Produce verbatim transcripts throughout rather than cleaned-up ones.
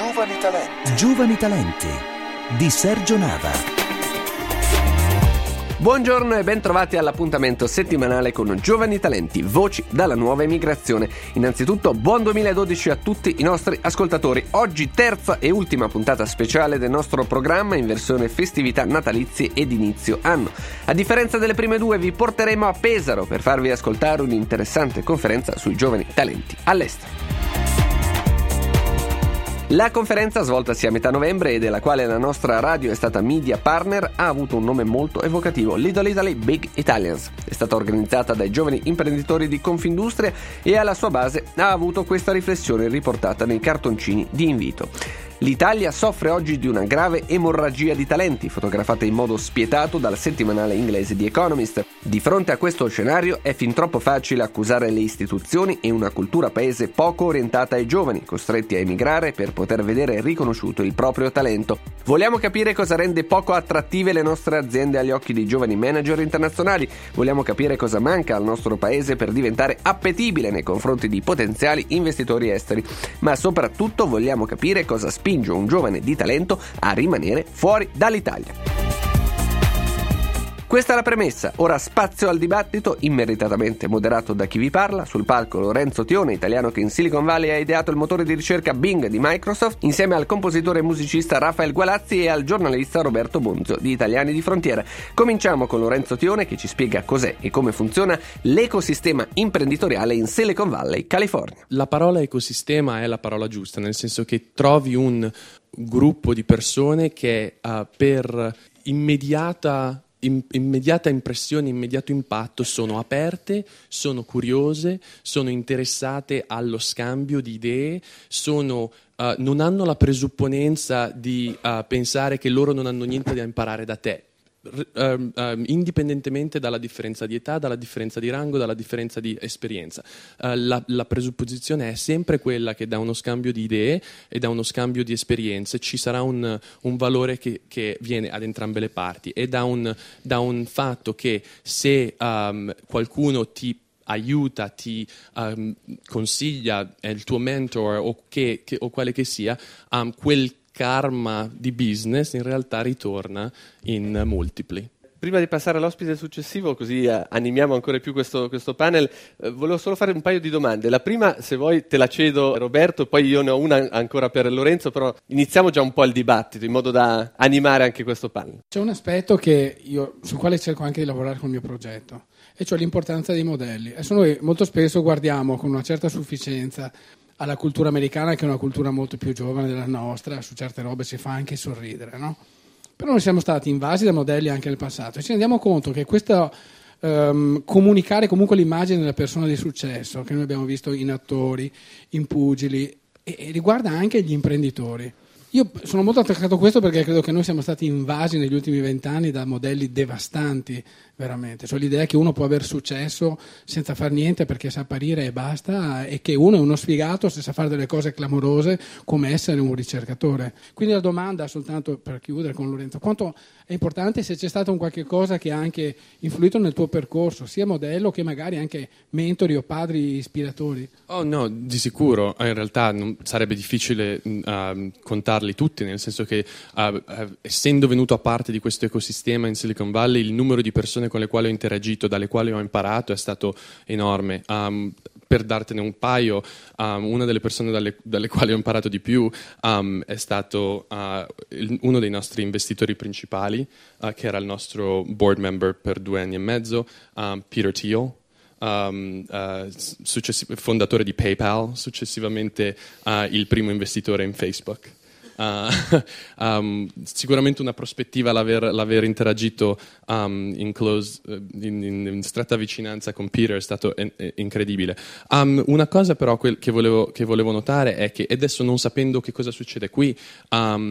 Giovani Talenti. Giovani Talenti di Sergio Nava. Buongiorno e ben trovati all'appuntamento settimanale con Giovani Talenti, voci dalla nuova emigrazione. Innanzitutto buon duemiladodici a tutti i nostri ascoltatori. Oggi terza e ultima puntata speciale del nostro programma in versione festività natalizie ed inizio anno. A differenza delle prime due vi porteremo a Pesaro per farvi ascoltare un'interessante conferenza sui giovani talenti all'estero. La conferenza, svoltasi a metà novembre e della quale la nostra radio è stata media partner, ha avuto un nome molto evocativo: Little Italy Big Italians. È stata organizzata dai giovani imprenditori di Confindustria e alla sua base ha avuto questa riflessione riportata nei cartoncini di invito. L'Italia soffre oggi di una grave emorragia di talenti, fotografata in modo spietato dal settimanale inglese The Economist. Di fronte a questo scenario è fin troppo facile accusare le istituzioni e una cultura paese poco orientata ai giovani, costretti a emigrare per poter vedere riconosciuto il proprio talento. Vogliamo capire cosa rende poco attrattive le nostre aziende agli occhi dei giovani manager internazionali. Vogliamo capire cosa manca al nostro paese per diventare appetibile nei confronti di potenziali investitori esteri. Ma soprattutto vogliamo capire cosa spinge un giovane di talento a rimanere fuori dall'Italia. Questa è la premessa, ora spazio al dibattito, immeritatamente moderato da chi vi parla. Sul palco Lorenzo Tione, italiano che in Silicon Valley ha ideato il motore di ricerca Bing di Microsoft, insieme al compositore e musicista Rafael Gualazzi e al giornalista Roberto Bonzo di Italiani di Frontiera. Cominciamo con Lorenzo Tione, che ci spiega cos'è e come funziona l'ecosistema imprenditoriale in Silicon Valley, California. La parola ecosistema è la parola giusta, nel senso che trovi un gruppo di persone che uh, per immediata immediata impressione, immediato impatto sono aperte, sono curiose, sono interessate allo scambio di idee, sono, uh, non hanno la presupponenza di uh, pensare che loro non hanno niente da imparare da te. Uh, uh, indipendentemente dalla differenza di età, dalla differenza di rango, dalla differenza di esperienza. Uh, la, la presupposizione è sempre quella che da uno scambio di idee e da uno scambio di esperienze ci sarà un, un valore che, che viene ad entrambe le parti, e da un, da un fatto che se um, qualcuno ti aiuta, ti um, consiglia, è il tuo mentor o, che, che, o quale che sia, um, quel karma di business in realtà ritorna in multipli. Prima di passare all'ospite successivo, così eh, animiamo ancora più questo, questo panel, eh, volevo solo fare un paio di domande. La prima, se vuoi, te la cedo, Roberto, poi io ne ho una ancora per Lorenzo, però iniziamo già un po' il dibattito, in modo da animare anche questo panel. C'è un aspetto che io, sul quale cerco anche di lavorare con il mio progetto, e cioè l'importanza dei modelli. Adesso noi molto spesso guardiamo con una certa sufficienza alla cultura americana, che è una cultura molto più giovane della nostra, su certe robe ci fa anche sorridere, no? Però noi siamo stati invasi da modelli anche nel passato e ci rendiamo conto che questo um, comunicare comunque l'immagine della persona di successo, che noi abbiamo visto in attori, in pugili, e, e riguarda anche gli imprenditori. Io sono molto attaccato a questo perché credo che noi siamo stati invasi negli ultimi vent'anni da modelli devastanti, veramente. Cioè l'idea che uno può aver successo senza far niente perché sa apparire e basta, e che uno è uno sfigato se sa fare delle cose clamorose come essere un ricercatore. Quindi la domanda, soltanto per chiudere con Lorenzo, quanto è importante se c'è stato un qualche cosa che ha anche influito nel tuo percorso, sia modello che magari anche mentori o padri ispiratori? Oh no, di sicuro. In realtà non, sarebbe difficile uh, contarli tutti, nel senso che uh, uh, essendo venuto a parte di questo ecosistema in Silicon Valley, il numero di persone con le quali ho interagito, dalle quali ho imparato, è stato enorme. Um, per dartene un paio, um, una delle persone dalle, dalle quali ho imparato di più um, è stato uh, il, uno dei nostri investitori principali, uh, che era il nostro board member per due anni e mezzo, um, Peter Thiel. Um, uh, successi- fondatore di PayPal, successivamente uh, il primo investitore in Facebook. Uh, um, sicuramente una prospettiva l'aver, l'aver interagito um, in, close, in, in, in stretta vicinanza con Peter è stato in, in, incredibile. Um, una cosa però quel che, volevo, che volevo notare è che, e adesso non sapendo che cosa succede qui, um,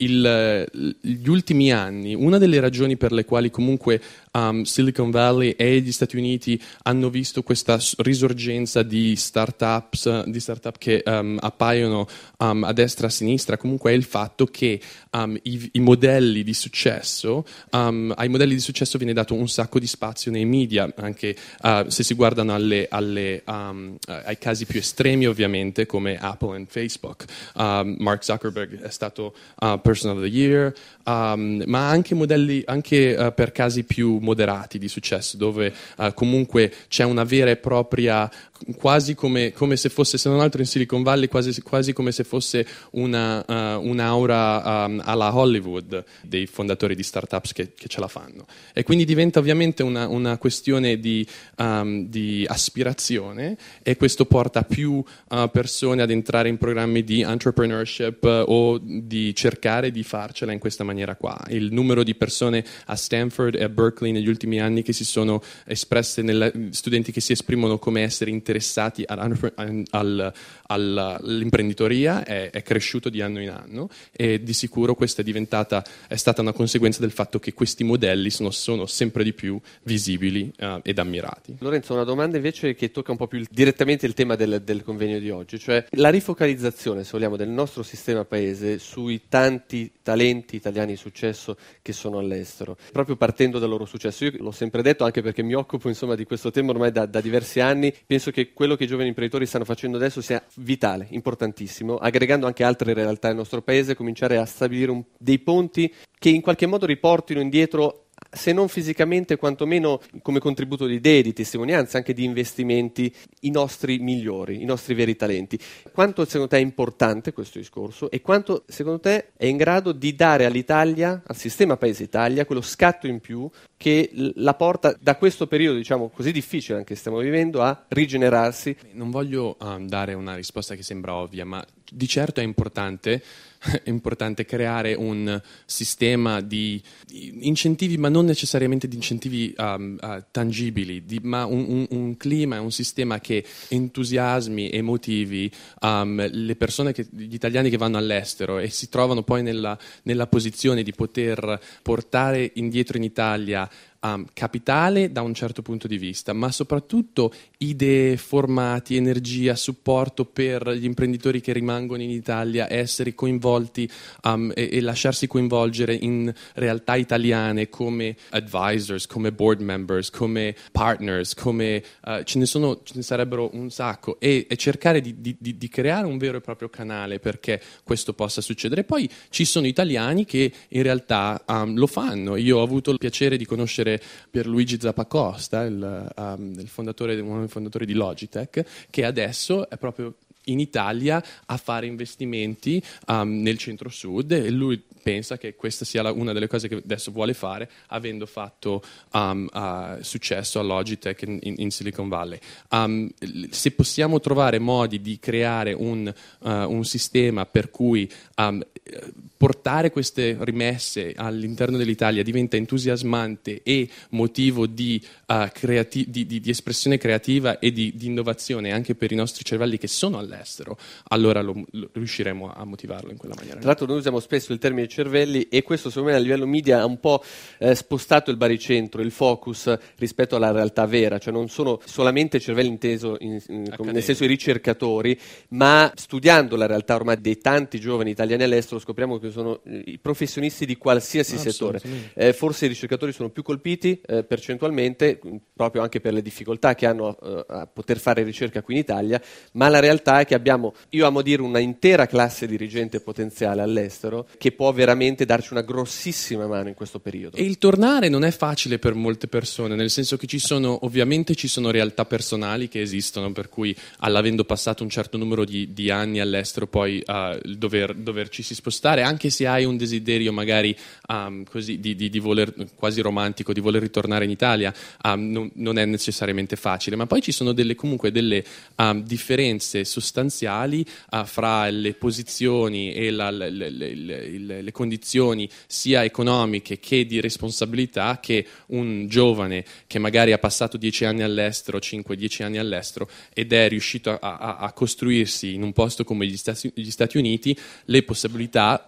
il, gli ultimi anni, una delle ragioni per le quali comunque um, Silicon Valley e gli Stati Uniti hanno visto questa risorgenza di startups, di startup che um, appaiono um, a destra e a sinistra, comunque è il fatto che um, i, i modelli di successo, um, ai modelli di successo viene dato un sacco di spazio nei media, anche uh, se si guardano alle, alle, um, ai casi più estremi ovviamente, come Apple e Facebook. Um, Mark Zuckerberg è stato uh, Person of the Year, um, ma anche modelli anche uh, per casi più moderati di successo, dove uh, comunque c'è una vera e propria, quasi come, come se fosse, se non altro in Silicon Valley, quasi, quasi come se fosse una, uh, un'aura um, alla Hollywood dei fondatori di startups che, che ce la fanno. E quindi diventa ovviamente una, una questione di, um, di aspirazione, e questo porta più uh, persone ad entrare in programmi di entrepreneurship uh, o di cercare di farcela in questa maniera qua. Il numero di persone a Stanford e a Berkeley negli ultimi anni che si sono espresse, nella, studenti che si esprimono come essere interessati al, al, all'imprenditoria è, è cresciuto di anno in anno, e di sicuro questa è diventata, è stata una conseguenza del fatto che questi modelli sono, sono sempre di più visibili uh, ed ammirati. Lorenzo, una domanda invece che tocca un po' più il, direttamente il tema del, del convegno di oggi, cioè la rifocalizzazione, se vogliamo, del nostro sistema paese sui tanti talenti italiani di successo che sono all'estero, proprio partendo dal loro successo. Io l'ho sempre detto, anche perché mi occupo insomma di questo tema ormai da, da diversi anni, penso che quello che i giovani imprenditori stanno facendo adesso sia vitale, importantissimo, aggregando anche altre realtà del nostro paese, cominciare a stabilire un, dei ponti che in qualche modo riportino indietro, se non fisicamente, quantomeno come contributo di idee, di testimonianze, anche di investimenti, i nostri migliori, i nostri veri talenti. Quanto secondo te è importante questo discorso, e quanto secondo te è in grado di dare all'Italia, al sistema paese Italia, quello scatto in più che la porta da questo periodo, diciamo, così difficile anche stiamo vivendo, a rigenerarsi? Non voglio um, dare una risposta che sembra ovvia, ma di certo è importante è importante creare un sistema di, di incentivi, ma non necessariamente di incentivi um, uh, tangibili, di, ma un, un, un clima, un sistema che entusiasmi e motivi um, le persone, che, gli italiani che vanno all'estero e si trovano poi nella, nella posizione di poter portare indietro in Italia Um, capitale da un certo punto di vista, ma soprattutto idee, formati, energia, supporto per gli imprenditori che rimangono in Italia, essere coinvolti um, e, e lasciarsi coinvolgere in realtà italiane come advisors, come board members, come partners, come uh, ce ne sono, ce ne sarebbero un sacco, e, e cercare di, di, di creare un vero e proprio canale perché questo possa succedere. Poi ci sono italiani che in realtà um, lo fanno. Io ho avuto il piacere di conoscere Pierluigi Zappacosta, il, um, il fondatore, uno dei fondatori di Logitech, che adesso è proprio in Italia a fare investimenti um, nel centro-sud, e lui pensa che questa sia la, una delle cose che adesso vuole fare, avendo fatto um, uh, successo a Logitech in, in, in Silicon Valley. Um, se possiamo trovare modi di creare un, uh, un sistema per cui um, portare queste rimesse all'interno dell'Italia diventa entusiasmante e motivo di, uh, creati- di, di, di espressione creativa e di, di innovazione anche per i nostri cervelli che sono all'estero, allora lo, lo, riusciremo a motivarlo in quella maniera. Tra l'altro noi usiamo spesso il termine cervelli, e questo secondo me a livello media ha un po' eh, spostato il baricentro, il focus rispetto alla realtà vera, cioè non sono solamente cervelli inteso in, in, nel senso i ricercatori, ma studiando la realtà ormai dei tanti giovani italiani all'estero scopriamo che sono i professionisti di qualsiasi settore. Eh, forse i ricercatori sono più colpiti eh, percentualmente, proprio anche per le difficoltà che hanno eh, a poter fare ricerca qui in Italia, ma la realtà è che abbiamo, io amo dire, una intera classe dirigente potenziale all'estero che può veramente darci una grossissima mano in questo periodo. E il tornare non è facile per molte persone, nel senso che ci sono, ovviamente ci sono realtà personali che esistono, per cui all'avendo passato un certo numero di, di anni all'estero poi uh, dover, doverci si spostare, anche se hai un desiderio magari um, così di, di, di voler, quasi romantico, di voler ritornare in Italia, um, non, non è necessariamente facile, ma poi ci sono delle, comunque delle um, differenze sostanziali uh, fra le posizioni e la, le, le, le, le, le condizioni sia economiche che di responsabilità che un giovane che magari ha passato dieci anni all'estero, cinque dieci anni all'estero, ed è riuscito a, a, a costruirsi in un posto come gli Stati, gli Stati Uniti, le possibilità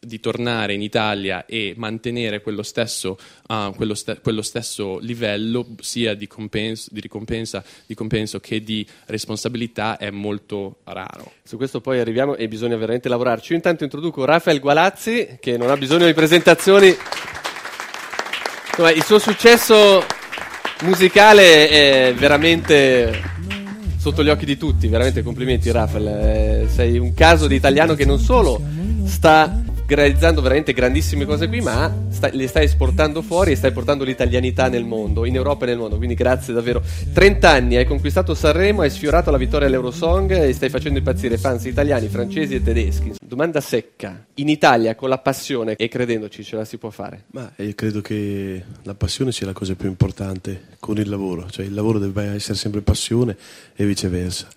di tornare in Italia e mantenere quello stesso, uh, quello, ste- quello stesso livello sia di, compenso, di ricompensa, di compenso che di responsabilità è molto raro. Su questo poi arriviamo e bisogna veramente lavorarci. Io intanto introduco Rafael Gualazzi, che non ha bisogno di presentazioni. Insomma, il suo successo musicale è veramente sotto gli occhi di tutti, veramente complimenti Rafael, eh, sei un caso di italiano che non solo sta realizzando veramente grandissime cose qui, ma sta, le stai esportando fuori e stai portando l'italianità nel mondo, in Europa e nel mondo, quindi grazie davvero. trenta anni, hai conquistato Sanremo, hai sfiorato la vittoria all'Eurosong e stai facendo impazzire fans italiani, francesi e tedeschi. Domanda secca, in Italia con la passione e credendoci ce la si può fare? Ma io credo che la passione sia la cosa più importante con il lavoro, cioè il lavoro deve essere sempre passione e viceversa.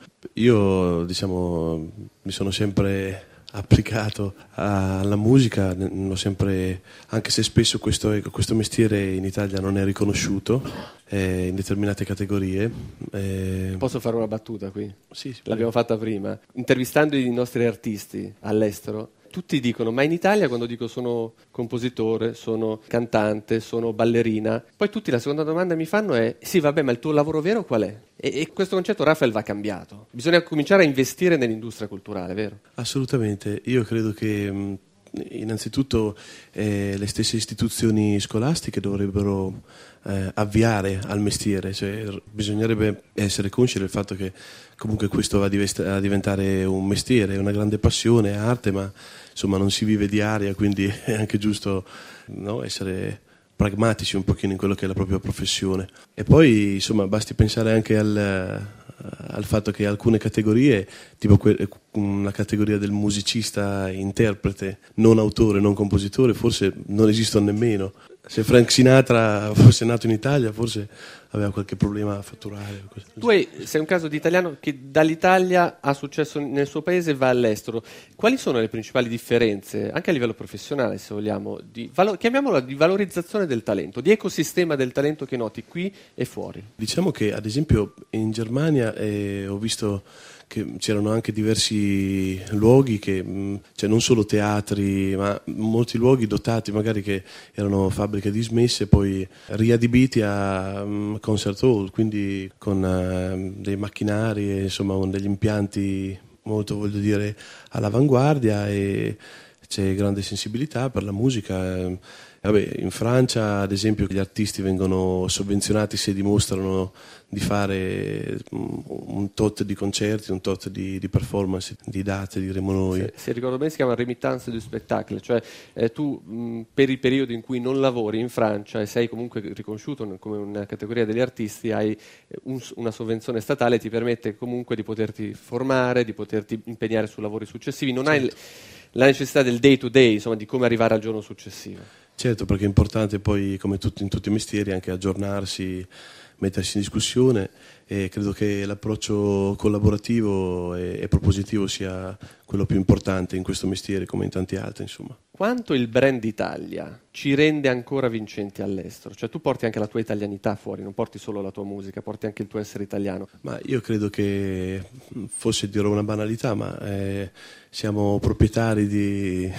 Io diciamo mi sono sempre applicato alla musica, l'ho sempre, anche se spesso questo, questo mestiere in Italia non è riconosciuto eh, in determinate categorie. Eh... Posso fare una battuta qui? Sì, sì, l'abbiamo fatta prima. Intervistando i nostri artisti all'estero, tutti dicono, ma in Italia quando dico sono compositore, sono cantante, sono ballerina, poi tutti la seconda domanda mi fanno è, sì vabbè, ma il tuo lavoro vero qual è? E, e questo concetto, Rafael, va cambiato. Bisogna cominciare a investire nell'industria culturale, vero? Assolutamente. Io credo che mh, innanzitutto eh, le stesse istituzioni scolastiche dovrebbero eh, avviare al mestiere, cioè bisognerebbe essere consci del fatto che comunque questo va a, divest- a diventare un mestiere, una grande passione, arte, ma insomma non si vive di aria, quindi è anche giusto, no, essere pragmatici un pochino in quello che è la propria professione. E poi insomma basti pensare anche al, al fatto che alcune categorie, tipo que- la categoria del musicista interprete, non autore, non compositore, forse non esistono nemmeno. Se Frank Sinatra fosse nato in Italia forse aveva qualche problema a fatturare. Tu hai, sei un caso di italiano che dall'Italia ha successo nel suo paese e va all'estero. Quali sono le principali differenze, anche a livello professionale se vogliamo, di valo- chiamiamola di valorizzazione del talento, di ecosistema del talento che noti qui e fuori? Diciamo che ad esempio in Germania eh, ho visto che c'erano anche diversi luoghi che, mh, cioè non solo teatri, ma molti luoghi dotati magari che erano fabbriche dismesse poi riadibiti a um, concert hall, quindi con uh, dei macchinari e insomma con degli impianti molto, voglio dire, all'avanguardia, e c'è grande sensibilità per la musica. Vabbè, in Francia ad esempio gli artisti vengono sovvenzionati se dimostrano di fare un tot di concerti, un tot di, di performance, di date, di rimonoi. Se, se ricordo bene si chiama remittance du spectacle, cioè eh, tu mh, per il periodo in cui non lavori in Francia e sei comunque riconosciuto come una categoria degli artisti, hai un, una sovvenzione statale che ti permette comunque di poterti formare, di poterti impegnare su lavori successivi, non certo. hai l- la necessità del day to day, insomma, di come arrivare al giorno successivo. Certo, perché è importante poi, come tutti, in tutti i mestieri, anche aggiornarsi, mettersi in discussione, e credo che l'approccio collaborativo e, e propositivo sia quello più importante in questo mestiere come in tanti altri, insomma. Quanto il brand Italia ci rende ancora vincenti all'estero? Cioè tu porti anche la tua italianità fuori, non porti solo la tua musica, porti anche il tuo essere italiano. Ma io credo che, forse dirò una banalità, ma eh, siamo proprietari di...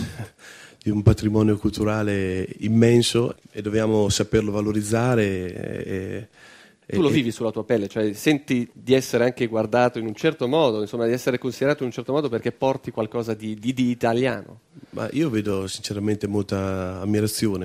di un patrimonio culturale immenso e dobbiamo saperlo valorizzare. E, e, tu lo vivi sulla tua pelle, cioè senti di essere anche guardato in un certo modo, insomma di essere considerato in un certo modo perché porti qualcosa di, di, di italiano. Ma io vedo sinceramente molta ammirazione.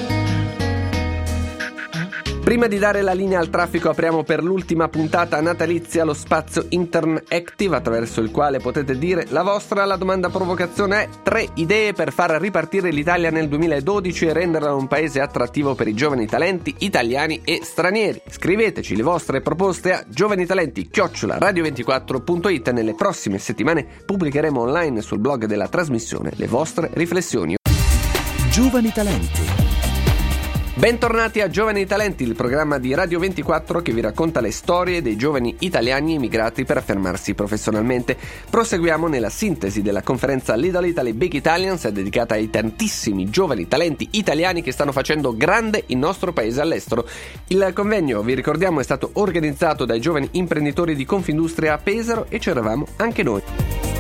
Prima di dare la linea al traffico apriamo per l'ultima puntata natalizia lo spazio Intern Active, attraverso il quale potete dire la vostra. La domanda provocazione è: tre idee per far ripartire l'Italia nel duemiladodici e renderla un paese attrattivo per i giovani talenti italiani e stranieri. Scriveteci le vostre proposte a giovanitalenti chiocciola radio ventiquattro punto it. Nelle prossime settimane pubblicheremo online sul blog della trasmissione le vostre riflessioni. Giovani Talenti. Bentornati a Giovani Talenti, il programma di Radio ventiquattro che vi racconta le storie dei giovani italiani emigrati per affermarsi professionalmente. Proseguiamo nella sintesi della conferenza Little Italy Big Italians, dedicata ai tantissimi giovani talenti italiani che stanno facendo grande il nostro paese all'estero. Il convegno, vi ricordiamo, è stato organizzato dai giovani imprenditori di Confindustria a Pesaro e c'eravamo anche noi.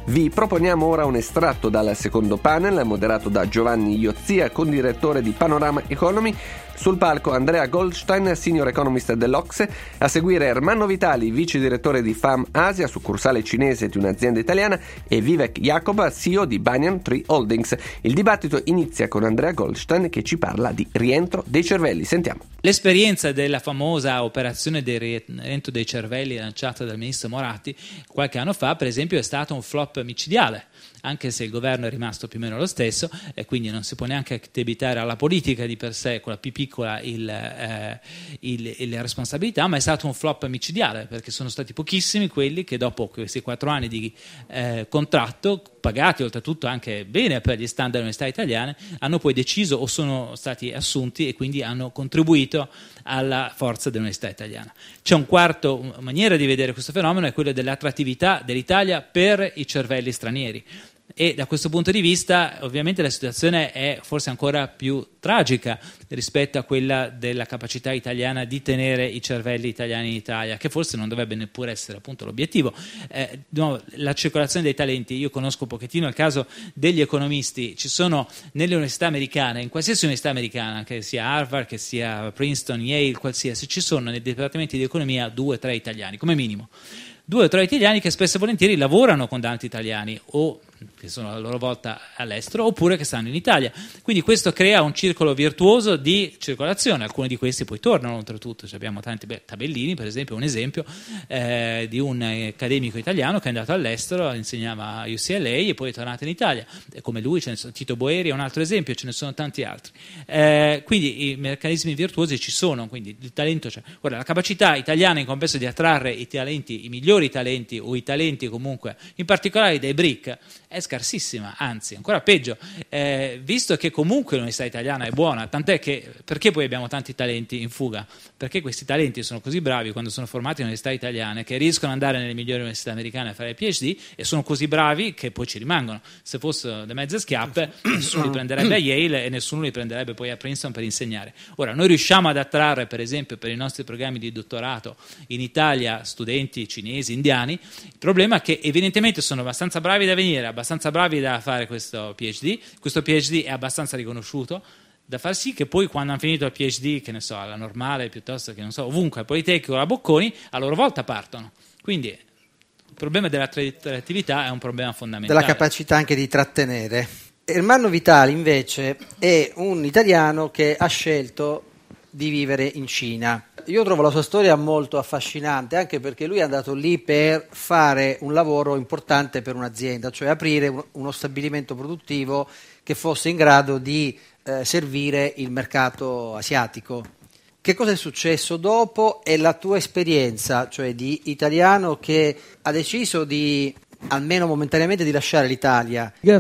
Vi proponiamo ora un estratto dal secondo panel, moderato da Giovanni Iozia, condirettore di Panorama Economy. Sul palco Andrea Goldstein, senior economist dell'Ocse, a seguire Ermanno Vitali, vice direttore di F A M Asia, succursale cinese di un'azienda italiana, e Vivek Jacob, C E O di Banyan Tree Holdings. Il dibattito inizia con Andrea Goldstein che ci parla di rientro dei cervelli. Sentiamo. L'esperienza della famosa operazione del rientro dei cervelli lanciata dal ministro Moratti qualche anno fa, per esempio, è stato un flop micidiale, anche se il governo è rimasto più o meno lo stesso, e quindi non si può neanche addebitare alla politica di per sé, con la P piccola, il, eh, il, il, la responsabilità, ma è stato un flop micidiale, perché sono stati pochissimi quelli che dopo questi quattro anni di eh, contratto, pagati oltretutto anche bene per gli standard dell'università italiane, hanno poi deciso o sono stati assunti e quindi hanno contribuito alla forza dell'università italiana. C'è un quarto una maniera di vedere questo fenomeno, è quello dell'attrattività dell'Italia per i cervelli stranieri. E da questo punto di vista ovviamente la situazione è forse ancora più tragica rispetto a quella della capacità italiana di tenere i cervelli italiani in Italia, che forse non dovrebbe neppure essere appunto l'obiettivo. Eh, no, la circolazione dei talenti, io conosco un pochettino il caso degli economisti, ci sono nelle università americane, in qualsiasi università americana, che sia Harvard, che sia Princeton, Yale, qualsiasi, ci sono nei dipartimenti di economia due o tre italiani come minimo. Due o tre italiani che spesso e volentieri lavorano con tanti italiani o che sono a loro volta all'estero oppure che stanno in Italia. Quindi questo crea un circolo virtuoso di circolazione. Alcuni di questi poi tornano oltretutto. Cioè abbiamo tanti beh, Tabellini, per esempio, un esempio eh, di un accademico italiano che è andato all'estero, insegnava a U C L A e poi è tornato in Italia. E come lui ce ne sono, Tito Boeri è un altro esempio, ce ne sono tanti altri. Eh, quindi i meccanismi virtuosi ci sono, quindi il talento c'è. Ora, la capacità italiana in compenso di attrarre i talenti, i migliori talenti o i talenti comunque, in particolare dei B R I C, è scarsissima, anzi ancora peggio, eh, visto che comunque l'università italiana è buona, tant'è che perché poi abbiamo tanti talenti in fuga? Perché questi talenti sono così bravi quando sono formati in università italiane che riescono ad andare nelle migliori università americane a fare il P H D e sono così bravi che poi ci rimangono. Se fossero le mezze schiappe nessuno li prenderebbe a Yale e nessuno li prenderebbe poi a Princeton per insegnare. Ora noi riusciamo ad attrarre per esempio per i nostri programmi di dottorato in Italia studenti cinesi, indiani, il problema è che evidentemente sono abbastanza bravi da venire, abbastanza bravi da fare questo P H D, questo P H D è abbastanza riconosciuto da far sì che poi quando hanno finito il P H D, che ne so, alla Normale piuttosto che non so, ovunque, al Politecnico, alla Bocconi, a loro volta partono. Quindi il problema dell'attrattività è un problema fondamentale. Della capacità anche di trattenere. Ermanno Vitali invece è un italiano che ha scelto di vivere in Cina. Io trovo la sua storia molto affascinante, anche perché lui è andato lì per fare un lavoro importante per un'azienda, cioè aprire uno stabilimento produttivo che fosse in grado di eh, servire il mercato asiatico. Che cosa è successo dopo e la tua esperienza, cioè di italiano che ha deciso di, almeno momentaneamente, di lasciare l'Italia? C'è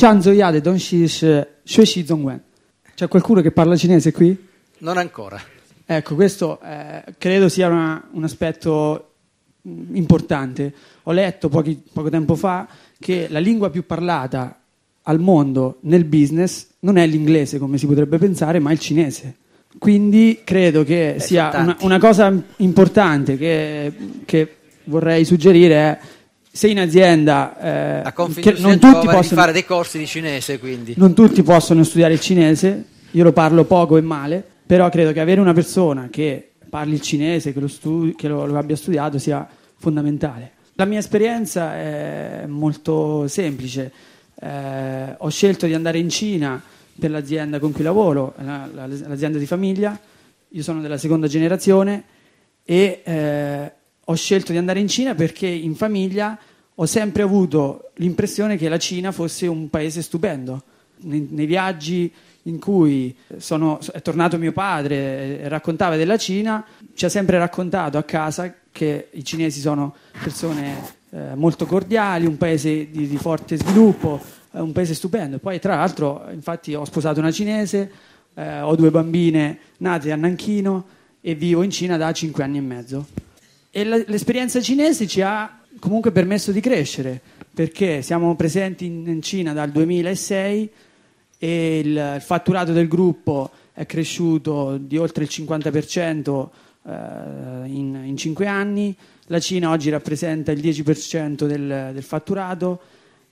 qualcuno che parla cinese qui? Non ancora. Ecco, questo eh, credo sia una, un aspetto mh, importante. Ho letto pochi, poco tempo fa che la lingua più parlata al mondo nel business non è l'inglese, come si potrebbe pensare, ma il cinese. Quindi credo che Beh, sia una, una cosa importante che, che vorrei suggerire è, se in azienda eh, che non tutti possono fare dei corsi di cinese, quindi non tutti possono studiare il cinese, io lo parlo poco e male, però credo che avere una persona che parli il cinese, che lo, studi- che lo, lo abbia studiato, sia fondamentale. La mia esperienza è molto semplice. Eh, ho scelto di andare in Cina per l'azienda con cui lavoro, la, la, l'azienda di famiglia. Io sono della seconda generazione e eh, ho scelto di andare in Cina perché in famiglia ho sempre avuto l'impressione che la Cina fosse un paese stupendo. Nei, nei viaggi in cui sono, è tornato mio padre e raccontava della Cina, ci ha sempre raccontato a casa che i cinesi sono persone eh, molto cordiali, un paese di, di forte sviluppo, eh, un paese stupendo. Poi tra l'altro, infatti, ho sposato una cinese, eh, ho due bambine nate a Nanchino e vivo in Cina da cinque anni e mezzo. E la, l'esperienza cinese ci ha comunque permesso di crescere, perché siamo presenti in, in Cina dal duemilasei e il, il fatturato del gruppo è cresciuto di oltre il cinquanta per cento eh, in, in cinque anni. La Cina oggi rappresenta il dieci per cento del, del fatturato,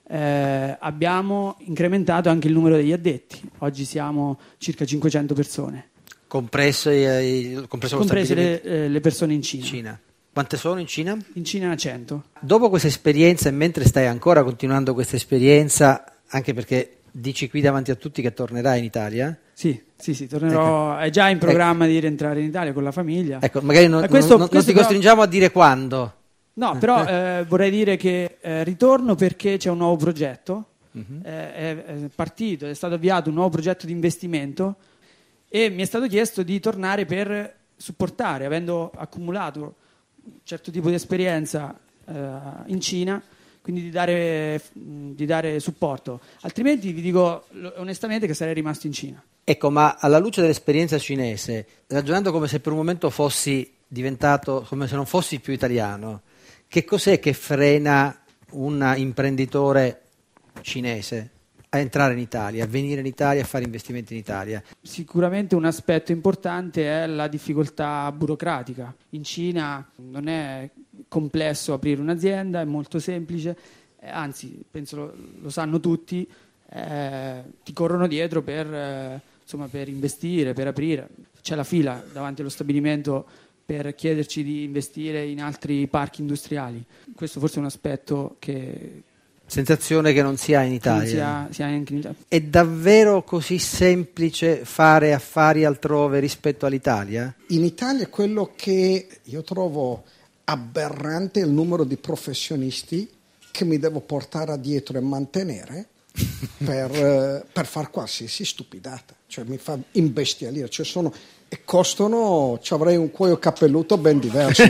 eh, abbiamo incrementato anche il numero degli addetti. Oggi siamo circa cinquecento persone. Compreso, eh, compreso lo comprese le, stabilimento? eh, le persone in Cina. Cina. Quante sono in Cina? In Cina cento. Dopo questa esperienza, e mentre stai ancora continuando questa esperienza, anche perché dici qui davanti a tutti che tornerai in Italia? Sì, sì, sì, tornerò. Ecco. È già in programma ecco. di rientrare in Italia con la famiglia. Ecco, magari non, questo, non, questo non ti però... costringiamo a dire quando. No, però eh, vorrei dire che eh, ritorno perché c'è un nuovo progetto. Uh-huh. Eh, è, è partito, è stato avviato un nuovo progetto di investimento e mi è stato chiesto di tornare per supportare, avendo accumulato un certo tipo di esperienza eh, in Cina, quindi di dare, di dare supporto. Altrimenti vi dico onestamente che sarei rimasto in Cina. Ecco, ma alla luce dell'esperienza cinese, ragionando come se per un momento fossi diventato, come se non fossi più italiano, che cos'è che frena un imprenditore cinese a entrare in Italia, a venire in Italia, a fare investimenti in Italia? Sicuramente un aspetto importante è la difficoltà burocratica. In Cina non è complesso aprire un'azienda, è molto semplice, eh, anzi, penso lo, lo sanno tutti, eh, ti corrono dietro per, eh, insomma, per investire, per aprire. C'è la fila davanti allo stabilimento per chiederci di investire in altri parchi industriali. Questo forse è un aspetto che... Sensazione che non si ha in Italia. Si ha, si ha anche in Italia. È davvero così semplice fare affari altrove rispetto all'Italia? In Italia quello che io trovo aberrante è il numero di professionisti che mi devo portare dietro e mantenere per, per far qualsiasi stupidata. Cioè mi fa imbestialire. Cioè sono, e costano, ci avrei un cuoio capelluto ben diverso.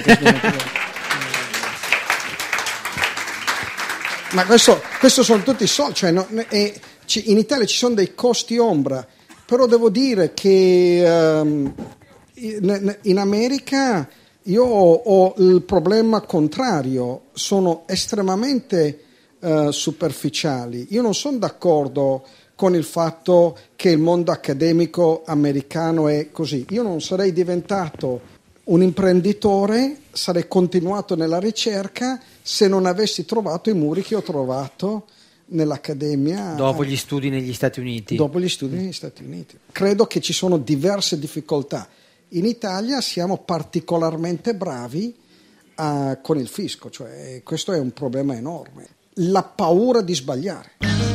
Ma questo, questo sono tutti soldi, cioè, no, e in Italia ci sono dei costi ombra, però devo dire che um, in, in America io ho, ho il problema contrario, sono estremamente uh, superficiali. Io non sono d'accordo con il fatto che il mondo accademico americano è così. Io non sarei diventato un imprenditore, sarei continuato nella ricerca se non avessi trovato i muri che ho trovato nell'accademia. Dopo gli studi negli Stati Uniti. Dopo gli studi negli Stati Uniti. Credo che ci sono diverse difficoltà. In Italia siamo particolarmente bravi uh, con il fisco, cioè questo è un problema enorme. La paura di sbagliare.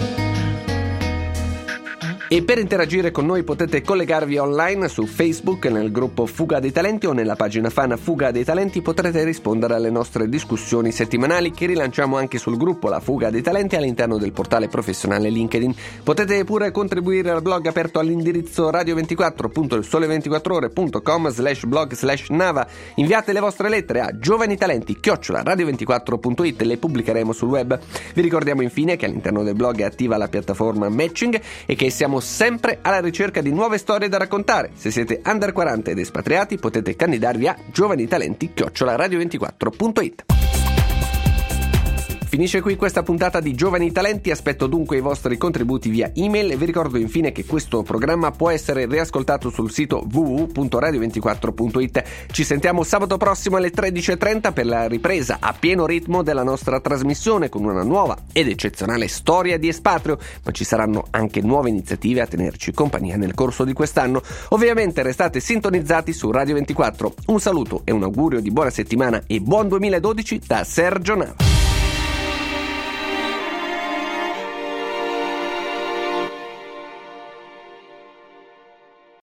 E per interagire con noi potete collegarvi online su Facebook nel gruppo Fuga dei Talenti o nella pagina fan Fuga dei Talenti. Potrete rispondere alle nostre discussioni settimanali che rilanciamo anche sul gruppo La Fuga dei Talenti all'interno del portale professionale LinkedIn. Potete pure contribuire al blog aperto all'indirizzo radio ventiquattro punto il sole ventiquattro ore punto com slash blog slash nava. Inviate le vostre lettere a giovanitalenti chiocciola radio ventiquattro punto it, le pubblicheremo sul web. Vi ricordiamo infine che all'interno del blog è attiva la piattaforma Matching e che siamo sempre alla ricerca di nuove storie da raccontare. Se siete under quaranta ed espatriati potete candidarvi a giovanitalenti chiocciola radio ventiquattro punto it. Finisce qui questa puntata di Giovani Talenti, aspetto dunque i vostri contributi via email e vi ricordo infine che questo programma può essere riascoltato sul sito w w w punto radio ventiquattro punto it. Ci sentiamo sabato prossimo alle tredici e trenta per la ripresa a pieno ritmo della nostra trasmissione con una nuova ed eccezionale storia di espatrio, ma ci saranno anche nuove iniziative a tenerci compagnia nel corso di quest'anno. Ovviamente restate sintonizzati su Radio ventiquattro. Un saluto e un augurio di buona settimana e buon duemiladodici da Sergio Nava.